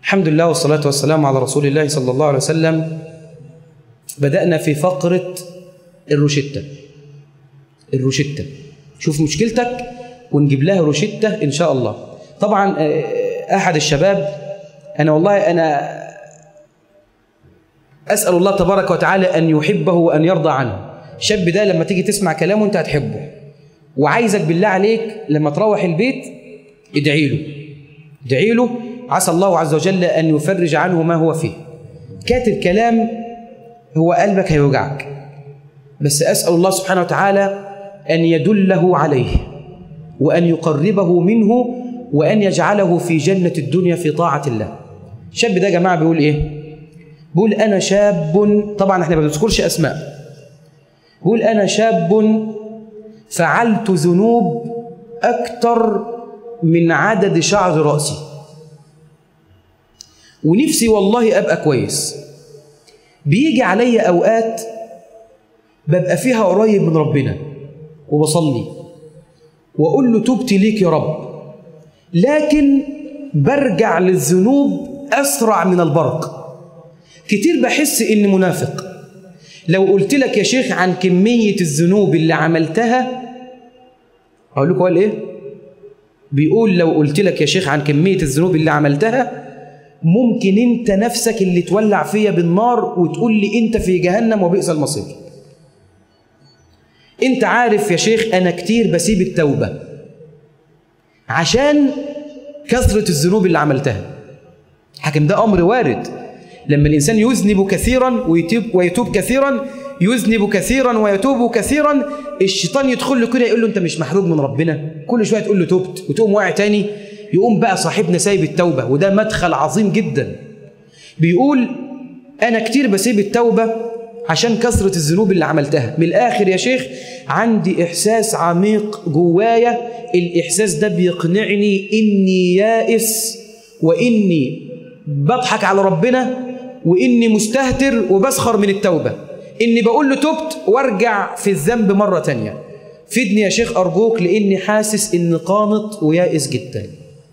الحمد لله والصلاة والسلام على رسول الله صلى الله عليه وسلم. بدأنا في فقرة الروشتة. شوف مشكلتك ونجيب لها روشتة إن شاء الله. طبعا أحد الشباب أنا أسأل الله تبارك وتعالى أن يحبه وأن يرضى عنه. الشاب ده لما تيجي تسمع كلامه أنت هتحبه، وعايزك بالله عليك لما تروح البيت ادعي له عسى الله عز وجل أن يفرج عنه ما هو فيه. كاتب كلام هو قلبك هيوجعك، بس أسأل الله سبحانه وتعالى أن يدله عليه وأن يقربه منه وأن يجعله في جنة الدنيا في طاعة الله. الشاب ده يا جماعة بيقول إيه؟ بيقول أنا شاب، طبعا احنا ما بنذكرش أسماء، بيقول أنا شاب فعلت ذنوب أكتر من عدد شعر رأسي، ونفسي والله أبقى كويس. بيجي علي أوقات ببقى فيها قريب من ربنا وبصلي وأقول له تبت ليك يا رب، لكن برجع للذنوب أسرع من البرق. كتير بحس إني منافق. لو قلت لك يا شيخ عن كمية الذنوب اللي عملتها، أقول لكم قال إيه؟ بيقول لو قلت لك يا شيخ عن كمية الذنوب اللي عملتها ممكن أنت نفسك اللي تولع فيا بالنار وتقول لي أنت في جهنم وبئس المصير. أنت عارف يا شيخ أنا كتير بسيب التوبة عشان كثرة الذنوب اللي عملتها. حكم ده أمر وارد. لما الإنسان يذنب كثيرا ويتوب كثيرا، يذنب كثيرا ويتوب كثيرا، الشيطان يدخل له كده يقول له أنت مش محروق من ربنا، كل شوية تقول له تبت وتقوم واقع تاني، يقوم بقى صاحبنا سايب التوبة، وده مدخل عظيم جدا. بيقول أنا كتير بسيب التوبة عشان كثرة الذنوب اللي عملتها. من الآخر يا شيخ عندي إحساس عميق جوايا، الإحساس ده بيقنعني إني يائس وإني بضحك على ربنا وإني مستهتر وبسخر من التوبة، إني بقول له تبت وارجع في الذنب مرة تانية. فيدني يا شيخ أرجوك، لإني حاسس إني قانط ويائس جدا.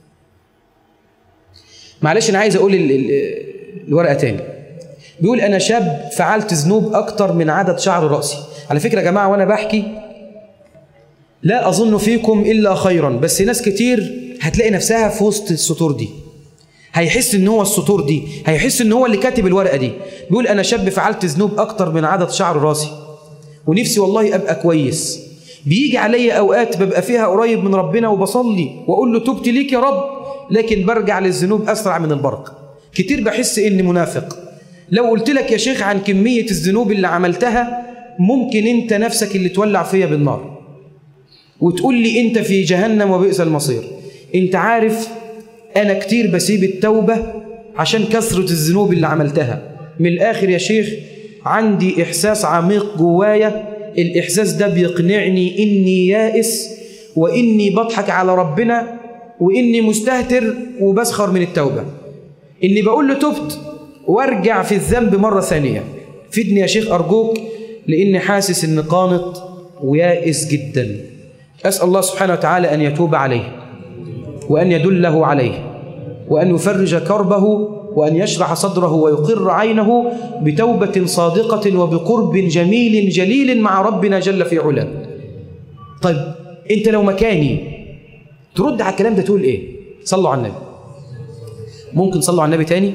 معلش أنا عايز أقول الورقة تاني. بيقول أنا شاب فعلت ذنوب أكتر من عدد شعر رأسي. على فكرة يا جماعة وأنا بحكي لا أظن فيكم إلا خيرا، بس ناس كتير هتلاقي نفسها في وسط السطور دي، هيحس إن هو السطور دي، هيحس إن هو اللي كاتب الورقة دي. بيقول أنا شاب فعلت ذنوب أكتر من عدد شعر رأسي، ونفسي والله أبقى كويس. بيجي علي أوقات ببقى فيها قريب من ربنا وبصلي وأقول له تبت ليك يا رب، لكن برجع للذنوب أسرع من البرق. كتير بحس إني منافق. لو قلت لك يا شيخ عن كمية الذنوب اللي عملتها ممكن أنت نفسك اللي تولع فيا بالنار وتقول لي أنت في جهنم وبئس المصير. أنت عارف أنا كتير بسيب التوبة عشان كثرة الذنوب اللي عملتها. من الآخر يا شيخ عندي إحساس عميق جوايا، الإحساس ده بيقنعني إني يائس وإني بضحك على ربنا وإني مستهتر وبسخر من التوبة، إني بقول له تبت وارجع في الذنب مرة ثانية. فيدني يا شيخ أرجوك، لإني حاسس إني قانط ويائس جدا. أسأل الله سبحانه وتعالى أن يتوب عليه وأن يدله عليه وأن يفرج كربه وأن يشرح صدره ويقر عينه بتوبة صادقة وبقرب جميل جليل مع ربنا جل في علاه. طيب أنت لو مكاني ترد على الكلام ده تقول إيه؟ صلوا على النبي. ممكن صلوا على النبي تاني؟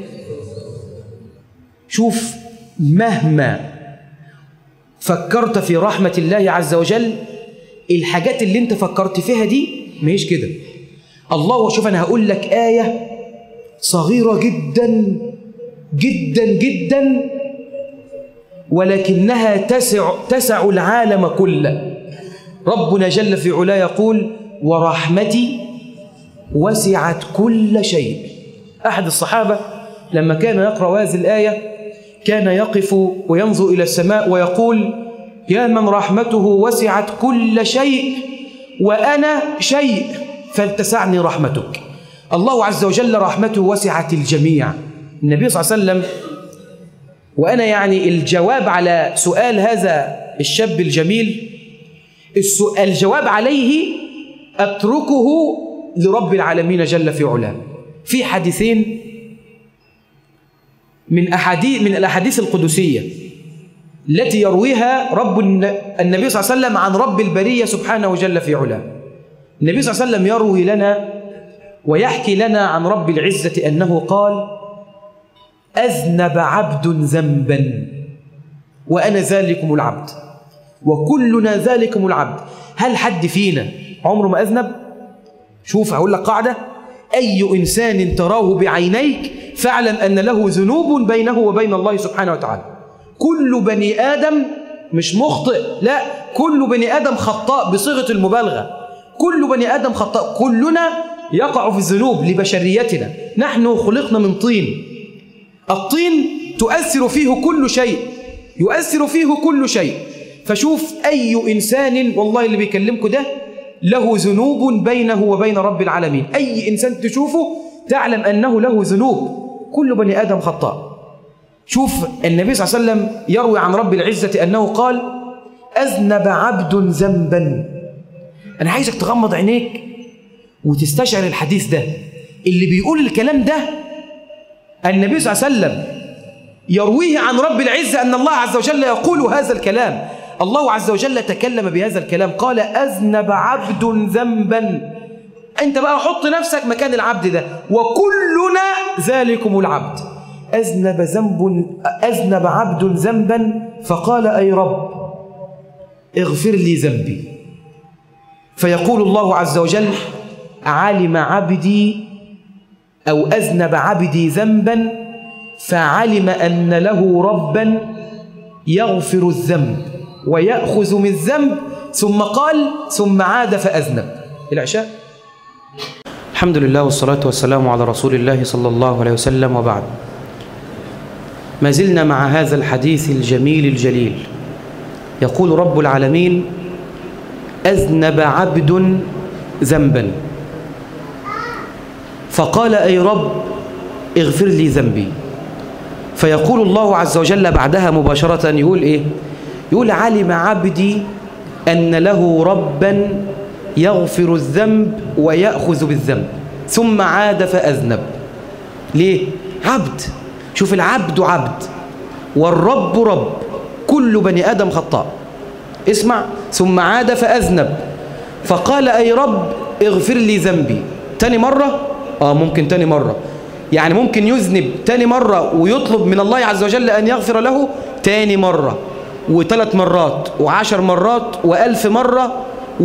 شوف، مهما فكرت في رحمة الله عز وجل الحاجات اللي انت فكرت فيها دي ماهيش كده. الله، شوف أنا هقول لك آية صغيرة جدا جدا جدا ولكنها تسع العالم كله. ربنا جل في علاه يقول ورحمتي وسعت كل شيء. أحد الصحابة لما كان يقرأ هذه الآية كان يقف وينظر إلى السماء ويقول يا من رحمته وسعت كل شيء وأنا شيء فلتسعني رحمتك. الله عز وجل رحمته وسعت الجميع. النبي صلى الله عليه وسلم، وأنا يعني الجواب على سؤال هذا الشاب الجميل، الجواب عليه أتركه لرب العالمين جل في علاه. في حديثين من الأحاديث القدسية التي يرويها النبي صلى الله عليه وسلم عن رب البرية سبحانه وجل في علاه. النبي صلى الله عليه وسلم يروي لنا ويحكي لنا عن رب العزة أنه قال: أذنب عبد ذنبا وأنا ذلكم العبد وكلنا ذلكم العبد. هل حد فينا عمره ما أذنب؟ شوف هقول لك قاعدة: أي إنسان تراه بعينيك فاعلم أن له ذنوب بينه وبين الله سبحانه وتعالى. كل بني آدم مش مخطئ، لا، كل بني آدم خطاء بصيغة المبالغة. كل بني آدم خطاء، كلنا يقع في الذنوب لبشريتنا. نحن خلقنا من طين، الطين تؤثر فيه كل شيء، يؤثر فيه كل شيء. فشوف أي إنسان والله اللي بيكلمكم ده له ذنوب بينه وبين رب العالمين. أي إنسان تشوفه تعلم أنه له ذنوب. كل بني آدم خطاء. شوف النبي صلى الله عليه وسلم يروي عن رب العزة أنه قال: أذنب عبد ذنبا. أنا عايزك تغمض عينيك وتستشعر الحديث ده. اللي بيقول الكلام ده النبي صلى الله عليه وسلم يرويه عن رب العزة أن الله عز وجل يقول هذا الكلام. الله عز وجل تكلم بهذا الكلام، قال: أذنب عبد ذنبا. أنت بقى حط نفسك مكان العبد ده، وكلنا ذلكم العبد. أذنب عبد ذنبا فقال: أي رب اغفر لي ذنبي. فيقول الله عز وجل: علم عبدي، أو أذنب عبدي ذنبا فعلم أن له ربا يغفر الذنب ويأخذ من الذنب، ثم قال: ثم عاد فأذنب. العشاء. الحمد لله والصلاة والسلام على رسول الله صلى الله عليه وسلم، وبعد. ما زلنا مع هذا الحديث الجميل الجليل. يقول رب العالمين: أذنب عبد ذنبا فقال: أي رب اغفر لي ذنبي. فيقول الله عز وجل بعدها مباشرة، يقول إيه؟ يقول: علم عبدي أن له ربا يغفر الذنب ويأخذ بالذنب ثم عاد فأذنب. ليه؟ عبد. شوف، العبد عبد والرب رب، كل بني آدم خطاء. اسمع: ثم عاد فأذنب فقال: أي رب اغفر لي ذنبي. تاني مرة؟ ممكن تاني مرة، يعني ممكن يذنب تاني مرة ويطلب من الله عز وجل أن يغفر له تاني مرة، و3 مرات، و10 مرات، و1000 مرة،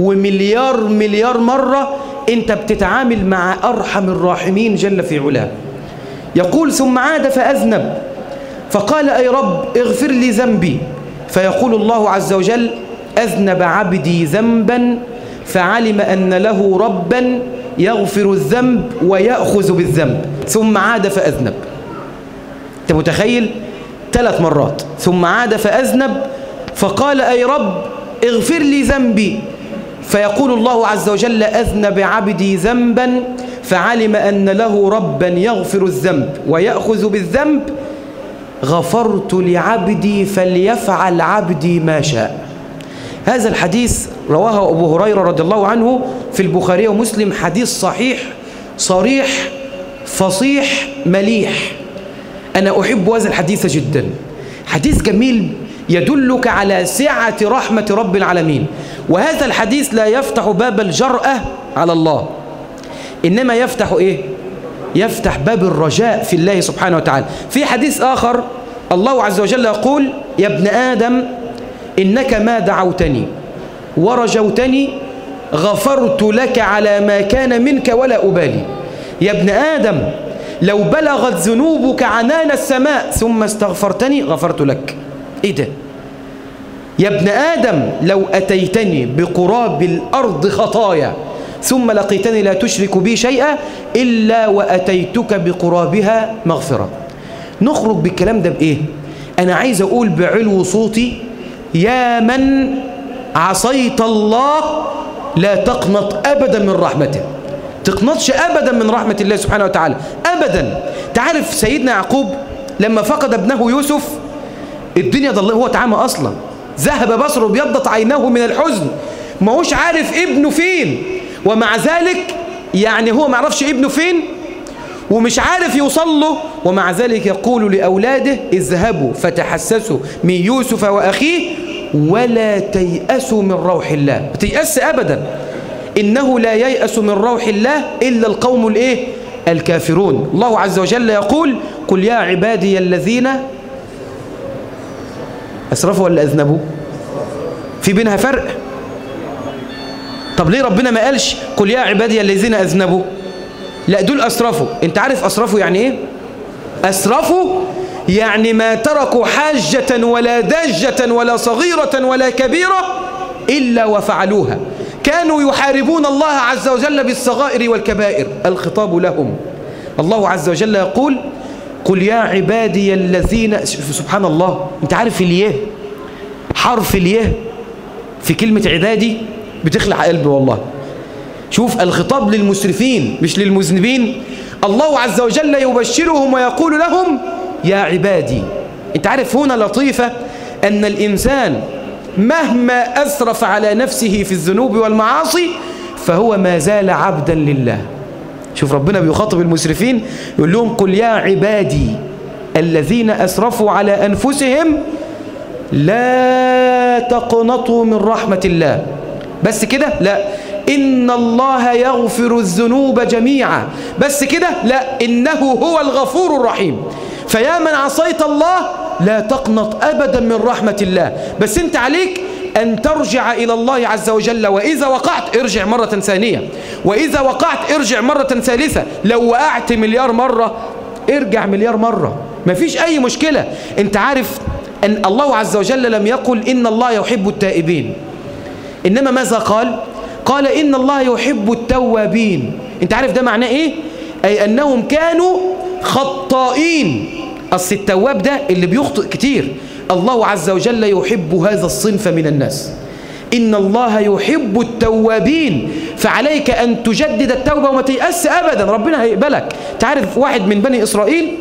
ومليار مرة. أنت بتتعامل مع أرحم الراحمين جل في علاه. يقول: ثم عاد فأذنب فقال: أي رب اغفر لي ذنبي. فيقول الله عز وجل: أذنب عبدي ذنبا فعلم أن له ربا يغفر الذنب ويأخذ بالذنب ثم عاد فأذنب. أنت متخيل؟ 3 مرات. ثم عاد فأذنب فقال: أي رب اغفر لي ذنبي. فيقول الله عز وجل: أذنب عبدي ذنبا فعلم أن له ربا يغفر الذنب ويأخذ بالذنب، غفرت لعبدي فليفعل عبدي ما شاء. هذا الحديث رواه أبو هريرة رضي الله عنه في البخاري ومسلم. حديث صحيح صريح فصيح مليح. أنا أحب هذا الحديث جدا. حديث جميل يدلك على سعة رحمة رب العالمين. وهذا الحديث لا يفتح باب الجرأة على الله، إنما يفتح إيه؟ يفتح باب الرجاء في الله سبحانه وتعالى. في حديث آخر الله عز وجل يقول: يا ابن آدم إنك ما دعوتني ورجوتني غفرت لك على ما كان منك ولا أبالي. يا ابن آدم لو بلغت ذنوبك عنان السماء ثم استغفرتني غفرت لك. إيه ده؟ يا ابن آدم لو أتيتني بقراب الأرض خطايا ثم لقيتني لا تشرك بي شيئا إلا وأتيتك بقرابها مغفرة. نخرج بالكلام ده بإيه؟ أنا عايز أقول بعلو صوتي: يا من عصيت الله لا تقنط أبدا من رحمته. تقنطش أبدا من رحمة الله سبحانه وتعالى أبدا. تعرف سيدنا يعقوب لما فقد ابنه يوسف الدنيا ضل، هو تعامى أصلا، ذهب بصره بيضت عيناه من الحزن، ما هوش عارف ابنه فين، ومع ذلك يعني هو ما عرفش ابنه فين ومش عارف يوصل له، ومع ذلك يقول لأولاده اذهبوا فتحسسوا من يوسف وأخيه ولا تيأسوا من روح الله. ما تيأس أبدا، إنه لا ييأس من روح الله إلا القوم الكافرون. الله عز وجل يقول قل يا عبادي الذين أسرفوا ولا أذنبوا؟ في بينها فرق. طب ليه ربنا ما قالش قل يا عبادي الذين أذنبوا؟ لا، دول أسرفوا. انت عارف أسرفوا يعني ايه؟ أسرفوا يعني ما تركوا حاجة ولا داجة ولا صغيرة ولا كبيرة إلا وفعلوها. كانوا يحاربون الله عز وجل بالصغائر والكبائر. الخطاب لهم. الله عز وجل يقول قل يا عبادي الذين، سبحان الله، انت عارف الياء، حرف الياء في كلمة عبادي بتخلع قلبي والله. شوف، الخطاب للمسرفين مش للمذنبين. الله عز وجل يبشرهم ويقول لهم يا عبادي. انت عارف هنا لطيفة أن الإنسان مهما أسرف على نفسه في الذنوب والمعاصي فهو ما زال عبدا لله. شوف ربنا بيخاطب المسرفين يقول لهم قل يا عبادي الذين أسرفوا على أنفسهم لا تقنطوا من رحمة الله. بس كده؟ لا. إن الله يغفر الذنوب جميعا. بس كده؟ لا، إنه هو الغفور الرحيم. فيا من عصيت الله لا تقنط أبدا من رحمة الله، بس أنت عليك أن ترجع إلى الله عز وجل. وإذا وقعت ارجع مرة ثانية، وإذا وقعت ارجع مرة ثالثة. لو وقعت مليار مرة ارجع مليار مرة، ما فيش أي مشكلة. أنت عارف أن الله عز وجل لم يقل إن الله يحب التائبين، إنما ماذا قال؟ قال إن الله يحب التوابين. أنت عارف ده معناه إيه؟ أي أنهم كانوا خطائين. أصل التواب ده اللي بيخطئ كتير. الله عز وجل يحب هذا الصنف من الناس. إن الله يحب التوابين، فعليك أن تجدد التوبة وما تيأس أبدا، ربنا هيقبلك. تعرف واحد من بني إسرائيل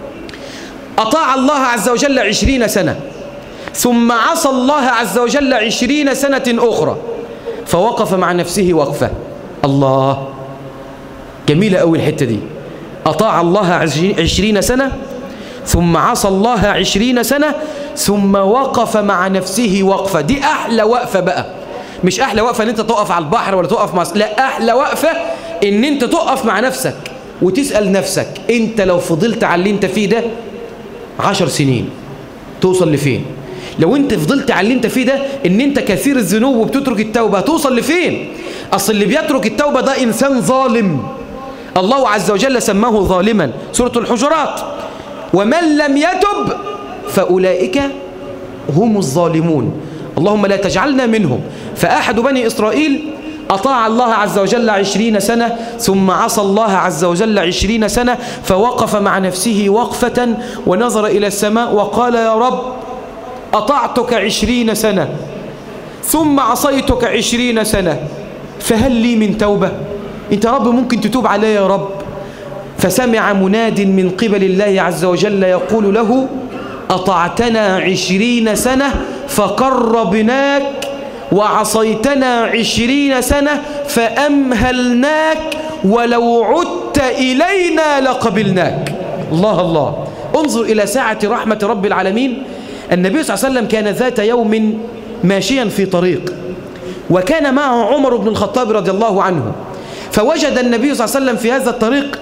أطاع الله عز وجل 20 سنة، ثم عصى الله عز وجل 20 سنة أخرى، فوقف مع نفسه وقفة. الله، جميلة أوي الحتة دي. أطاع الله 20 سنة ثم عصى الله 20 سنة ثم وقف مع نفسه وقفة. دي أحلى وقفة بقى. مش أحلى وقفة أن أنت تقف على البحر ولا تقف مع، لا، أحلى وقفة أن أنت تقف مع نفسك وتسأل نفسك أنت لو فضلت على اللي أنت فيه ده 10 سنين توصل لفين؟ لو أنت فضلت على اللي أنت فيه ده أن أنت كثير الذنوب وبتترك التوبة هتوصل لفين؟ أصل اللي بيترك التوبة ده إنسان ظالم. الله عز وجل سماه ظالما، سورة الحجرات. ومن لم يتب فأولئك هم الظالمون. اللهم لا تجعلنا منهم. فأحد بني إسرائيل أطاع الله عز وجل 20 سنة ثم عصى الله عز وجل 20 سنة، فوقف مع نفسه وقفة ونظر إلى السماء وقال يا رب أطعتك 20 سنة ثم عصيتك 20 سنة، فهل لي من توبة؟ أنت رب ممكن تتوب علي يا رب؟ فسمع مناد من قبل الله عز وجل يقول له أطعتنا 20 سنة فقربناك، وعصيتنا 20 سنة فأمهلناك، ولو عدت إلينا لقبلناك. الله الله، انظر إلى ساعة رحمة رب العالمين. النبي صلى الله عليه وسلم كان ذات يوم ماشيا في طريق، وكان معه عمر بن الخطاب رضي الله عنه، فوجد النبي صلى الله عليه وسلم في هذا الطريق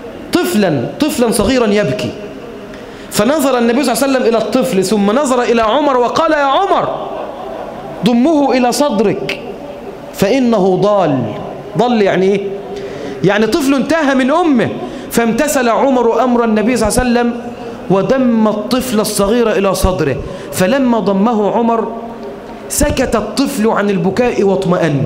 طفلا صغيرا يبكي. فنظر النبي صلى الله عليه وسلم إلى الطفل ثم نظر إلى عمر وقال يا عمر ضمه إلى صدرك فإنه ضل يعني إيه؟ يعني طفل انتهى من أمه. فامتثل عمر أمر النبي صلى الله عليه وسلم وضم الطفل الصغير إلى صدره. فلما ضمه عمر سكت الطفل عن البكاء واطمأن.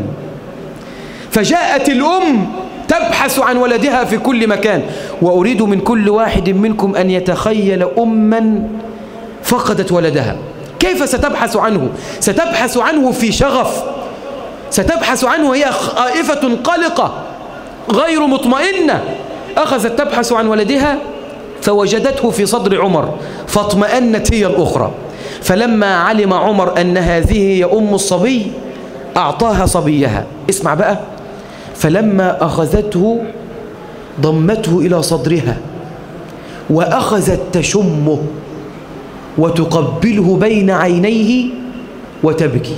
فجاءت الأم تبحث عن ولدها في كل مكان. وأريد من كل واحد منكم أن يتخيل أما فقدت ولدها، كيف ستبحث عنه؟ ستبحث عنه في شغف، ستبحث عنه هي خائفة قلقة غير مطمئنة. أخذت تبحث عن ولدها فوجدته في صدر عمر فاطمأنت هي الأخرى. فلما علم عمر أن هذه هي أم الصبي أعطاها صبيها. اسمع بقى، فلما أخذته ضمته إلى صدرها وأخذت تشمه وتقبله بين عينيه وتبكي.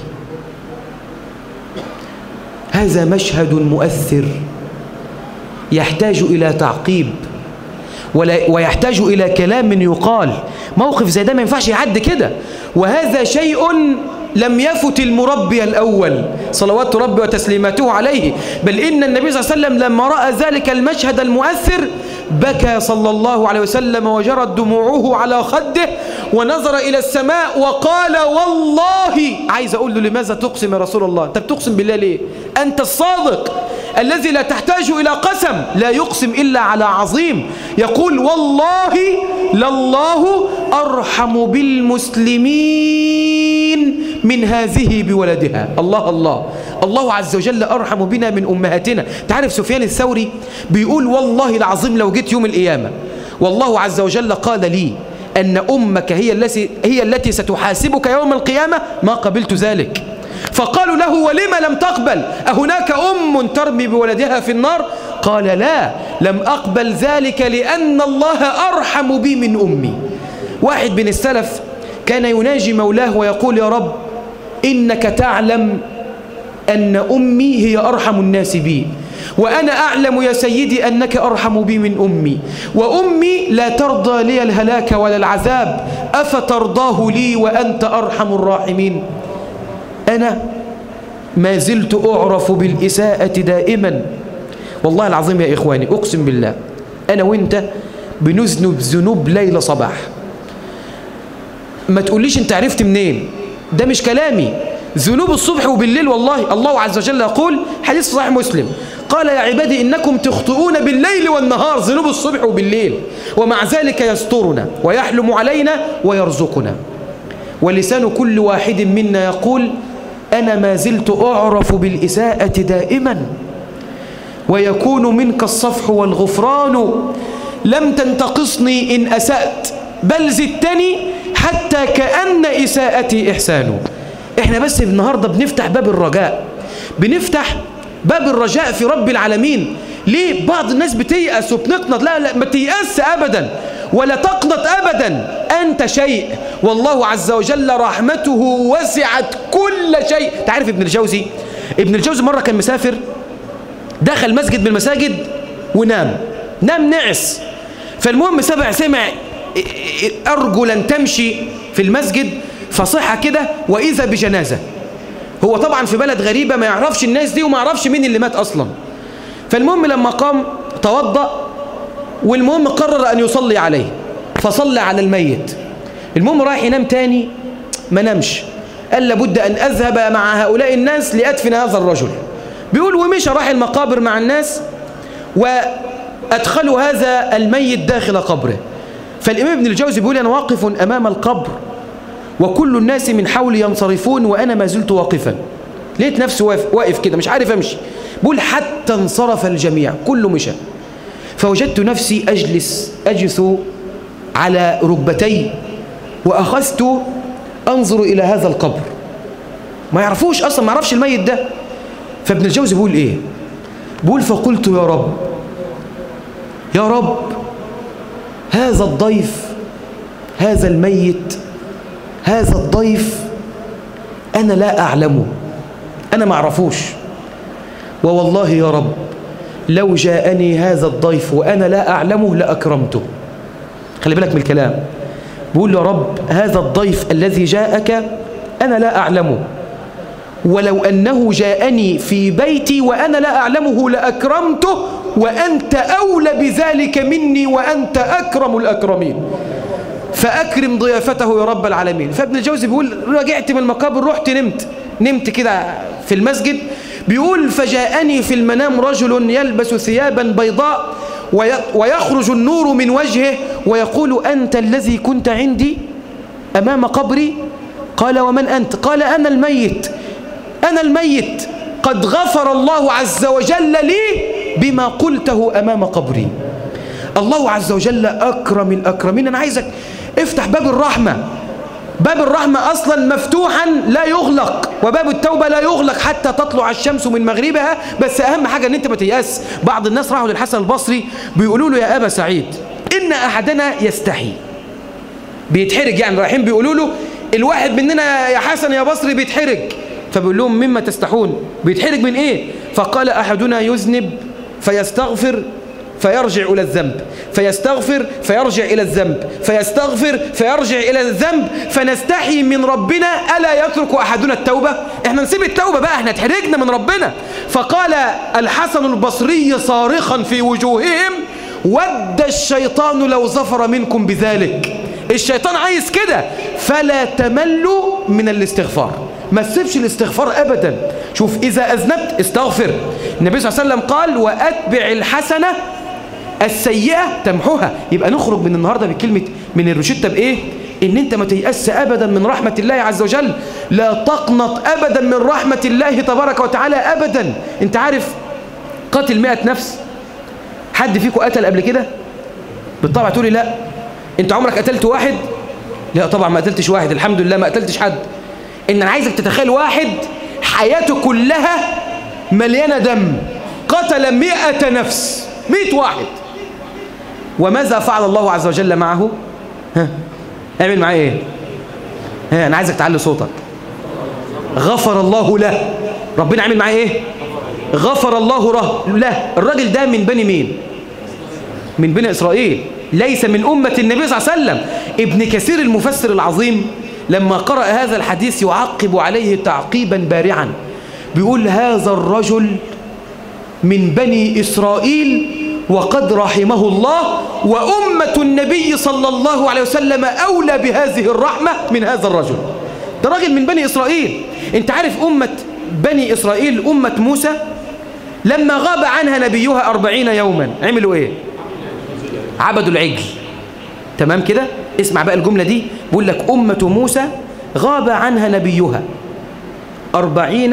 هذا مشهد مؤثر يحتاج إلى تعقيب ويحتاج إلى كلام يقال. موقف زي ده ما ينفعش يعدي كده، وهذا شيء لم يفت المربي الأول صلوات ربي وتسليماته عليه، بل إن النبي صلى الله عليه وسلم لما رأى ذلك المشهد المؤثر بكى صلى الله عليه وسلم وجرت دموعه على خده ونظر إلى السماء وقال والله. عايز أقول له لماذا تقسم يا رسول الله؟ أنت بتقسم بالله ليه؟ أنت الصادق الذي لا تحتاج إلى قسم، لا يقسم إلا على عظيم. يقول والله لله أرحم بالمسلمين من هذه بولدها. الله الله، الله عز وجل أرحم بنا من أمهاتنا. تعرف سفيان الثوري بيقول والله العظيم لو جيت يوم القيامة والله عز وجل قال لي أن أمك هي التي ستحاسبك يوم القيامة ما قبلت ذلك. فقالوا له ولم لم تقبل؟ أهناك أم ترمي بولدها في النار؟ قال لا، لم أقبل ذلك لأن الله أرحم بي من أمي. واحد من السلف كان يناجي مولاه ويقول يا رب إنك تعلم أن أمي هي أرحم الناس بي، وأنا أعلم يا سيدي أنك أرحم بي من أمي، وأمي لا ترضى لي الهلاك ولا العذاب، أفترضاه لي وأنت أرحم الراحمين؟ أنا ما زلت أعرف بالإساءة دائما. والله العظيم يا إخواني أقسم بالله أنا وإنت بنذنب ذنوب ليل صباح. ما تقوليش أنت عرفت منين، ده مش كلامي، ذنوب الصبح وبالليل. والله الله عز وجل يقول حديث صحيح مسلم قال يا عبادي إنكم تخطئون بالليل والنهار، ذنوب الصبح وبالليل، ومع ذلك يسترنا ويحلم علينا ويرزقنا. ولسان كل واحد منا يقول أنا ما زلت أعرف بالإساءة دائما، ويكون منك الصفح والغفران، لم تنتقصني إن أسأت بل زدتني حتى كأن إساءتي إحسان. إحنا بس النهاردة بنفتح باب الرجاء، بنفتح باب الرجاء في رب العالمين. ليه بعض الناس بتيأس وبنقنط؟ لا لا، ما تيأس أبدا ولا تقنط أبدا. أنت شيء والله عز وجل رحمته وسعت كل شيء. تعرف ابن الجوزي مرة كان مسافر، دخل مسجد من المساجد ونام نعس. فالمهم سمع أرجلا تمشي في المسجد، فصحى كده وإذا بجنازة. هو طبعا في بلد غريبة ما يعرفش الناس دي وما يعرفش مين اللي مات أصلا. فالمهم لما قام توضأ، والمهم قرر أن يصلي عليه، فصلى على الميت. المهم رايح ينام تاني ما نمش، قال لابد أن أذهب مع هؤلاء الناس لأدفن هذا الرجل. بيقول ومشى راح المقابر مع الناس وأدخلوا هذا الميت داخل قبره. فالإمام ابن الجوزي بيقول أنا واقف أمام القبر وكل الناس من حولي ينصرفون وأنا ما زلت واقفا. لقيت نفسي واقف كده مش عارف أمشي. بيقول حتى انصرف الجميع، كله مشى، فوجدت نفسي أجلس على ركبتي وأخذت أنظر إلى هذا القبر. ما يعرفوش أصلا، ما يعرفش الميت ده. فابن الجوزي بيقول إيه؟ بيقول فقلت يا رب هذا الضيف، هذا الميت، هذا الضيف أنا لا أعلمه، أنا ما أعرفوش، ووالله يا رب لو جاءني هذا الضيف وأنا لا أعلمه لأكرمته. خلي بالك من الكلام. بقول يا رب هذا الضيف الذي جاءك أنا لا أعلمه، ولو أنه جاءني في بيتي وأنا لا أعلمه لأكرمته، وأنت أولى بذلك مني وأنت أكرم الأكرمين، فأكرم ضيافته يا رب العالمين. فابن الجوزي بيقول رجعت من المقابر، رحت نمت كده في المسجد. بيقول فجاءني في المنام رجل يلبس ثيابا بيضاء ويخرج النور من وجهه ويقول أنت الذي كنت عندي أمام قبري؟ قال ومن أنت؟ قال أنا الميت قد غفر الله عز وجل لي بما قلته أمام قبري. الله عز وجل أكرم الأكرمين. أنا عايزك افتح باب الرحمة باب الرحمة أصلا مفتوحا لا يغلق، وباب التوبة لا يغلق حتى تطلع الشمس من مغربها. بس أهم حاجة أن أنت ما تيأس. بعض الناس راحوا للحسن البصري بيقولوا له يا أبا سعيد إن أحدنا يستحي، بيتحرج يعني، رايحين بيقولوا له الواحد مننا يا حسن يا بصري بيتحرج، فبيقول لهم مما تستحون؟ بيتحرج من إيه؟ فقال أحدنا يذنب فيستغفر فيرجع إلى الذنب، فيستغفر فيرجع إلى الذنب، فيستغفر فيرجع إلى الذنب، فنستحي من ربنا ألا يترك أحدنا التوبة؟ إحنا نسيب التوبة بقى، إحنا اتحرجنا من ربنا. فقال الحسن البصري صارخا في وجوههم ود الشيطان لو ظفر منكم بذلك. الشيطان عايز كده، فلا تملوا من الاستغفار، ما تسيبش الاستغفار أبدا. شوف إذا أذنبت استغفر. النبي صلى الله عليه وسلم قال وأتبع الحسنة السيئة تمحوها. يبقى نخرج من النهاردة بكلمة من الروشتة بإيه؟ إن أنت ما تيأس أبدا من رحمة الله عز وجل، لا تقنط أبدا من رحمة الله تبارك وتعالى أبدا. أنت عارف قتل 100 نفس؟ حد فيكم قتل قبل كده؟ بالطبع تقولي لا. أنت عمرك قتلت واحد؟ لا طبعا ما قتلتش واحد، الحمد لله ما قتلتش حد. إن أنا عايزك تتخيل واحد حياته كلها مليانة دم، قتل 100 نفس، 100 واحد. وماذا فعل الله عز وجل معه؟ اعمل معاه ايه؟ انا عايزك تعلي صوتك. غفر الله له. ربنا عمل معاه ايه؟ غفر الله له. الراجل ده من بني مين؟ من بني إسرائيل، ليس من أمة النبي صلى الله عليه وسلم. ابن كثير المفسر العظيم لما قرأ هذا الحديث يعقب عليه تعقيبا بارعا، بيقول هذا الرجل من بني إسرائيل وقد رحمه الله، وأمة النبي صلى الله عليه وسلم أولى بهذه الرحمة من هذا الرجل. ده راجل من بني إسرائيل. انت عارف أمة بني إسرائيل أمة موسى لما غاب عنها نبيها 40 يوما عملوا ايه؟ عبدوا العجل. تمام كده؟ اسمع بقى الجملة دي، بيقول لك أمة موسى غاب عنها نبيها 40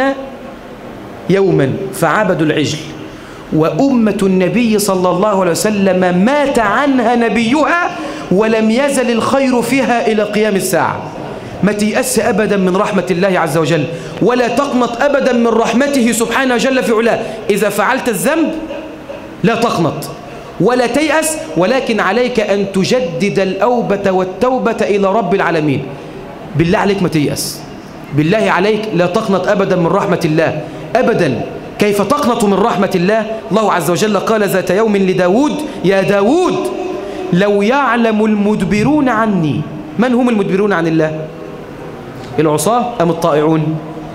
يوما فعبدوا العجل، وأمة النبي صلى الله عليه وسلم مات عنها نبيها ولم يزل الخير فيها إلى قيام الساعة. ما تيأس أبدا من رحمة الله عز وجل، ولا تقنط أبدا من رحمته سبحانه جل في علاه. إذا فعلت الذنب لا تقنط ولا تيأس، ولكن عليك أن تجدد الأوبة والتوبة إلى رب العالمين. بالله عليك ما تيأس، بالله عليك لا تقنط أبدا من رحمة الله أبدا. كيف تقنط من رحمة الله؟ الله عز وجل قال ذات يوم لداود يا داود لو يعلم المدبرون عني. من هم المدبرون عن الله؟ العصاة أم الطائعون؟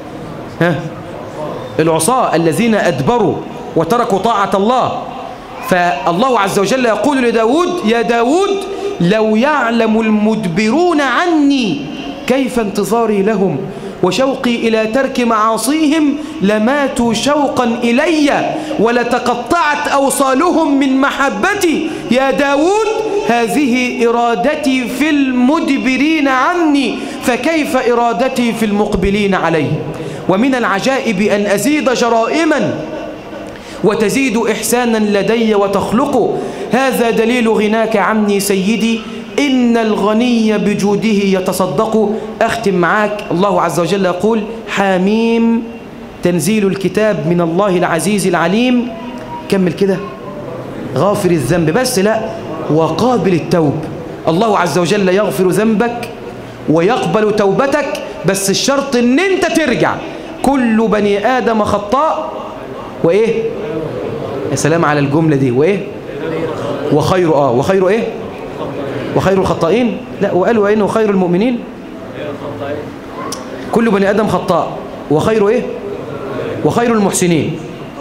العصاة الذين أدبروا وتركوا طاعة الله. فالله عز وجل يقول لداود يا داود لو يعلم المدبرون عني كيف انتظاري لهم وشوقي إلى ترك معاصيهم لماتوا شوقا إلي ولتقطعت أوصالهم من محبتي. يا داود هذه إرادتي في المدبرين عني فكيف إرادتي في المقبلين عليه. ومن العجائب أن أزيد جرائما وتزيد إحسانا لدي وتخلق. هذا دليل غناك عني سيدي إن الغني بجوده يتصدق. أختم معاك. الله عز وجل يقول حاميم تنزيل الكتاب من الله العزيز العليم. كمل كده. غافر الذنب بس لا، وقابل التوب. الله عز وجل يغفر ذنبك ويقبل توبتك، بس الشرط ان انت ترجع. كل بني آدم خطاء وإيه؟ يا سلام على الجملة دي. وإيه؟ وخير وخير إيه؟ وخير الخطائين. لا، وقالوا إنه خير المؤمنين. كل بني آدم خطاء وخير إيه؟ وخير المحسنين.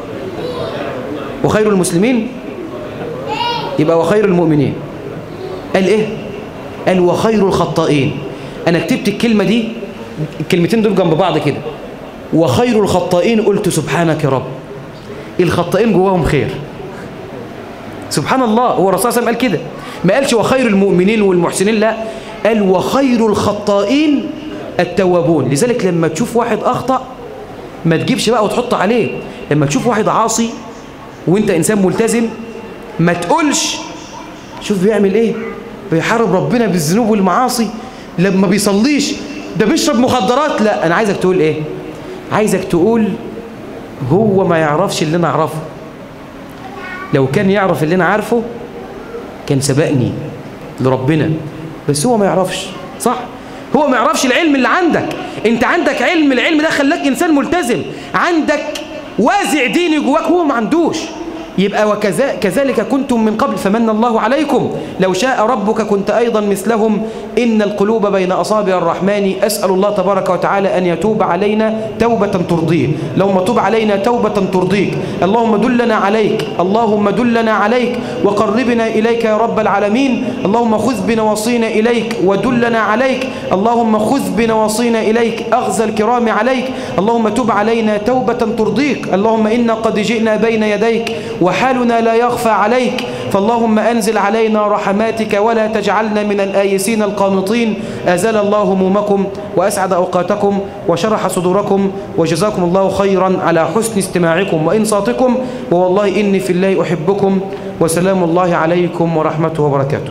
وخير المسلمين يبقى وخير المؤمنين. قال إيه؟ قال وخير الخطائين. أنا كتبت الكلمة دي، الكلمتين دول جنب بعض كده، وخير الخطائين. قلت سبحانك يا رب، الخطائين جواهم خير. سبحان الله. هو الرسول صلى الله عليه وسلم قال كده، ما قالش وخير المؤمنين والمحسنين، لا، قال وخير الخطائين التوابون. لذلك لما تشوف واحد أخطأ ما تجيبش بقى وتحط عليه. لما تشوف واحد عاصي وانت إنسان ملتزم ما تقولش شوف بيعمل ايه، بيحارب ربنا بالذنوب والمعاصي، لما بيصليش، ده بيشرب مخدرات. لا، أنا عايزك تقول إيه؟ عايزك تقول هو ما يعرفش اللي أنا أعرفه. لو كان يعرف اللي أنا عارفه كان سبقني لربنا، بس هو ما يعرفش. صح؟ هو ما يعرفش العلم اللي عندك. انت عندك علم، العلم ده خلاك انسان ملتزم، عندك وازع ديني جواك، هو ما عندوش. يبقى وكذلك كنتم من قبل فمن الله عليكم لو شاء ربك كنت أيضا مثلهم إن القلوب بين أصابع الرحمن. أسأل الله تبارك وتعالى أن يتوب علينا توبة ترضيه. اللهم تب علينا توبة ترضيك. اللهم دلنا عليك، اللهم دلنا عليك وقربنا إليك يا رب العالمين. اللهم خذ بنواصينا إليك ودلنا عليك. اللهم خذ بنواصينا إليك أخذ الكرام عليك. اللهم تب علينا توبة ترضيك. اللهم إنا قد جئنا بين يديك وحالنا لا يخفى عليك، فاللهم أنزل علينا رحماتك ولا تجعلنا من الآيسين القانطين. أزال الله همومكم وأسعد أوقاتكم وشرح صدوركم، وجزاكم الله خيرا على حسن استماعكم وإنصاتكم، ووالله إني في الله أحبكم، وسلام الله عليكم ورحمته وبركاته.